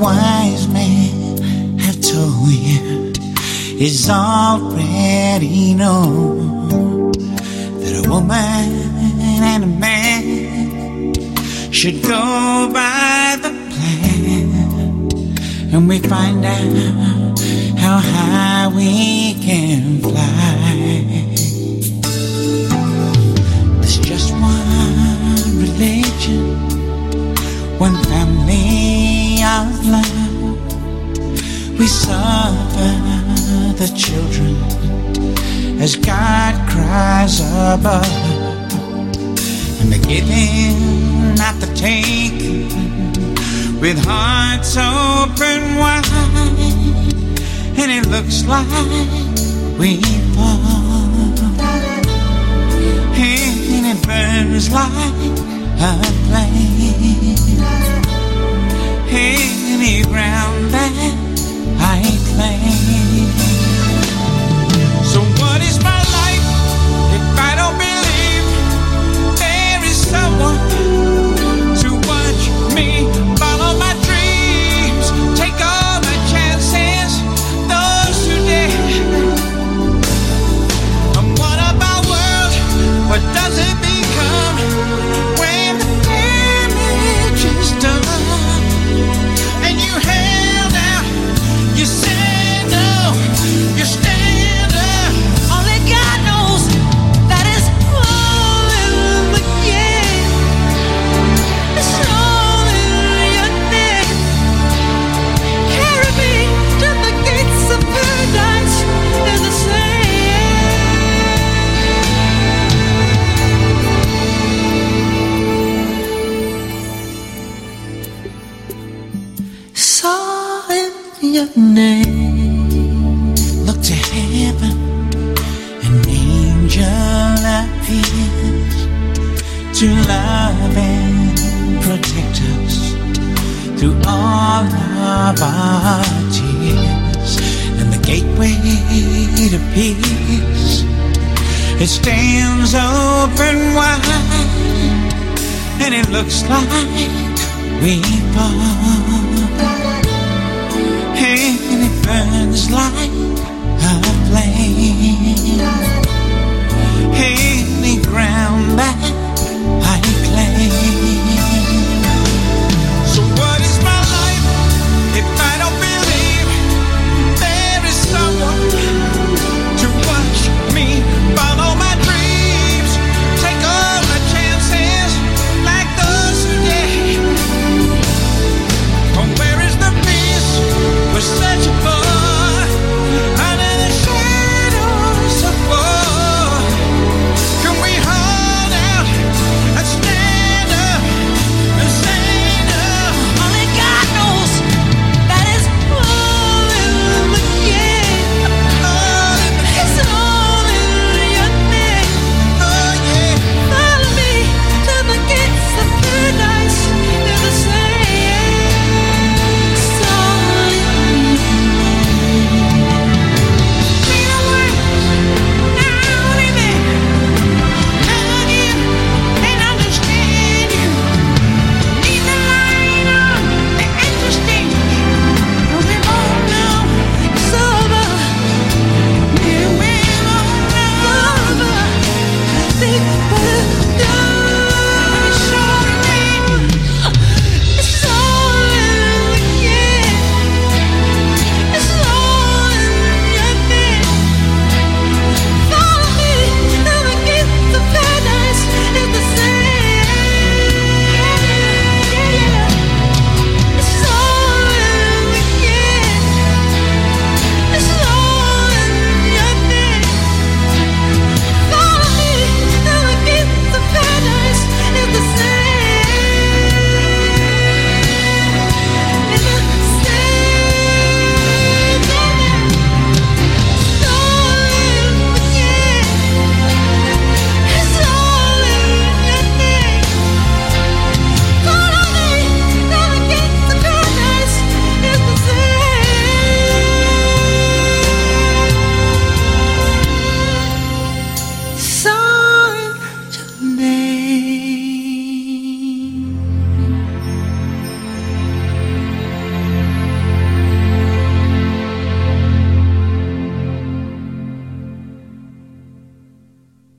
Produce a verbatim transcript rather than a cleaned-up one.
wise men have told you is already known, that a woman and a man should go by the plan, and we find out how high we can fly. There's just one religion, one family of love. We suffer the children as God cries above, and the giving, not the taking, with hearts open wide. And it looks like we fall, and it burns like a flame, any ground that I claim. So what is my life if I don't believe there is someone to watch me follow my dreams, take all my chances, those who dare? And what about world? What does it become when the damage is done? And you held out, you said no, you stand up. Only God knows that is all in the game. It's all in your name. Carry me to the gates of paradise in the sand. It's all in your name. Look to heaven, an angel appears to love and protect us through all of our tears. And the gateway to peace, it stands open wide, and it looks like we fall, and it burns like